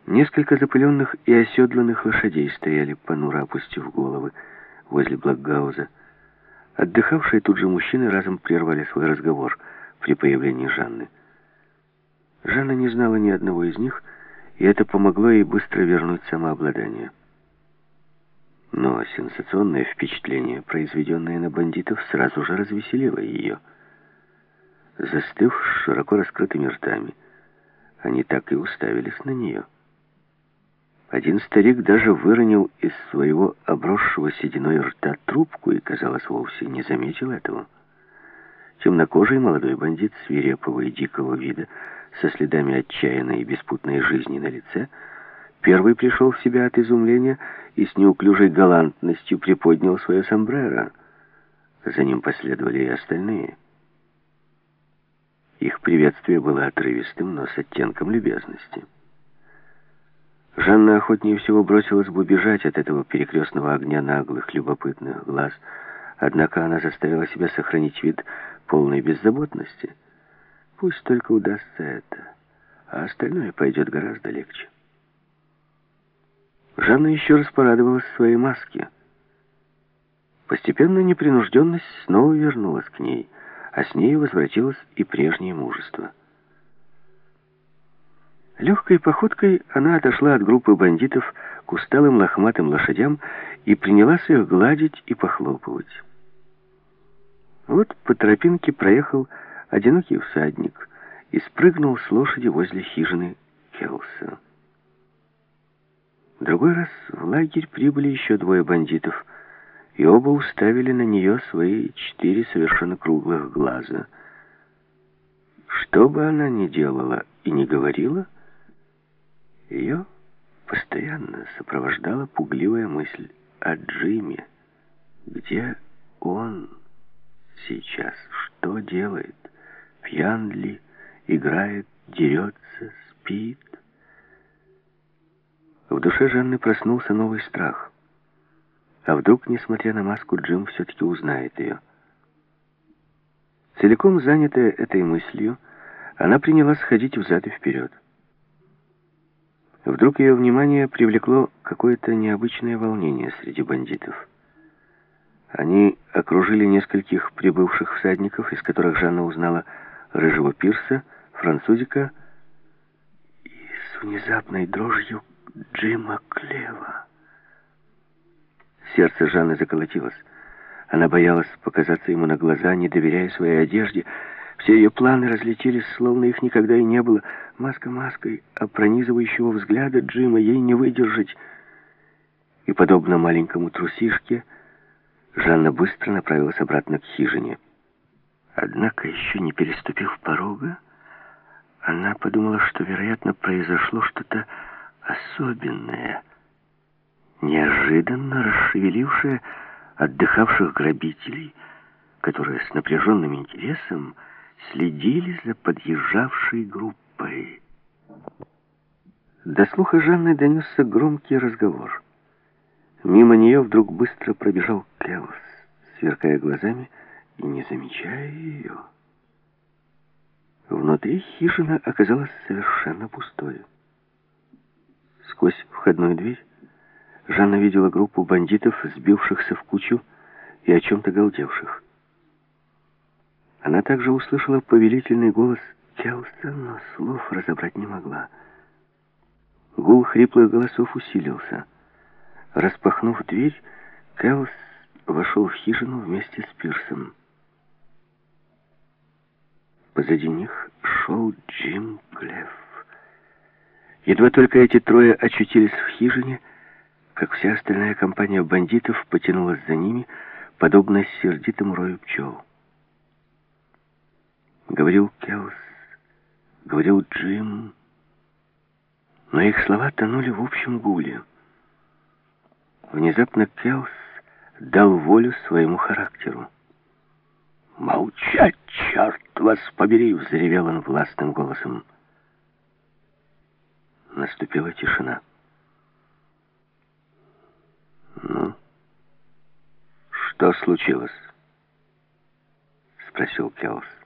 Несколько запыленных и оседланных лошадей стояли, понуро опустив головы, возле Блокгауза. Отдыхавшие тут же мужчины разом прервали свой разговор при появлении Жанны. Жанна не знала ни одного из них, и это помогло ей быстро вернуть самообладание. Но сенсационное впечатление, произведенное на бандитов, сразу же развеселило ее. Застыв с широко раскрытыми ртами, они так и уставились на нее. Один старик даже выронил из своего обросшего сединой рта трубку и, казалось, вовсе не заметил этого. Темнокожий молодой бандит свирепого и дикого вида, со следами отчаянной и беспутной жизни на лице, первый пришел в себя от изумления и с неуклюжей галантностью приподнял свое сомбреро. За ним последовали и остальные. Их приветствие было отрывистым, но с оттенком любезности. Жанна охотнее всего бросилась бы бежать от этого перекрестного огня наглых, любопытных глаз, однако она заставила себя сохранить вид полной беззаботности. Пусть только удастся это, а остальное пойдет гораздо легче. Жанна еще раз порадовалась своей маске. Постепенно непринужденность снова вернулась к ней, а с ней возвратилось и прежнее мужество. Легкой походкой она отошла от группы бандитов к усталым лохматым лошадям и принялась их гладить и похлопывать. Вот по тропинке проехал одинокий всадник и спрыгнул с лошади возле хижины Келса. Другой раз в лагерь прибыли еще двое бандитов, и оба уставили на нее свои 4 совершенно круглых глаза. Что бы она ни делала и ни говорила, ее постоянно сопровождала пугливая мысль о Джиме. Где он сейчас? Что делает? Пьян ли? Играет? Дерется? Спит? В душе Жанны проснулся новый страх. А вдруг, несмотря на маску, Джим все-таки узнает ее? Целиком занятая этой мыслью, она принялась ходить взад и вперед. Вдруг ее внимание привлекло какое-то необычное волнение среди бандитов. Они окружили нескольких прибывших всадников, из которых Жанна узнала рыжего пирса, французика и с внезапной дрожью Джима Клева. Сердце Жанны заколотилось. Она боялась показаться ему на глаза, не доверяя своей одежде. Все ее планы разлетелись, словно их никогда и не было. Маска маской, а пронизывающего взгляда Джима ей не выдержать. И, подобно маленькому трусишке, Жанна быстро направилась обратно к хижине. Однако, еще не переступив порога, она подумала, что, вероятно, произошло что-то особенное, неожиданно расшевелившее отдыхавших грабителей, которые с напряженным интересом следили за подъезжавшей группой. До слуха Жанны донесся громкий разговор. Мимо нее вдруг быстро пробежал Келс, сверкая глазами и не замечая ее. Внутри хижина оказалась совершенно пустой. Сквозь входную дверь Жанна видела группу бандитов, сбившихся в кучу и о чем-то галдевших. Она также услышала повелительный голос Келса, но слов разобрать не могла. Гул хриплых голосов усилился. Распахнув дверь, Келс вошел в хижину вместе с Пирсом. Позади них шел Джим Клев. Едва только эти трое очутились в хижине, как вся остальная компания бандитов потянулась за ними, подобно сердитому рою пчел. Говорил Келс, говорил Джим, но их слова тонули в общем гуле. Внезапно Келс дал волю своему характеру. «Молчать, черт вас побери!» — взревел он властным голосом. Наступила тишина. «Ну, что случилось?» — спросил Келс.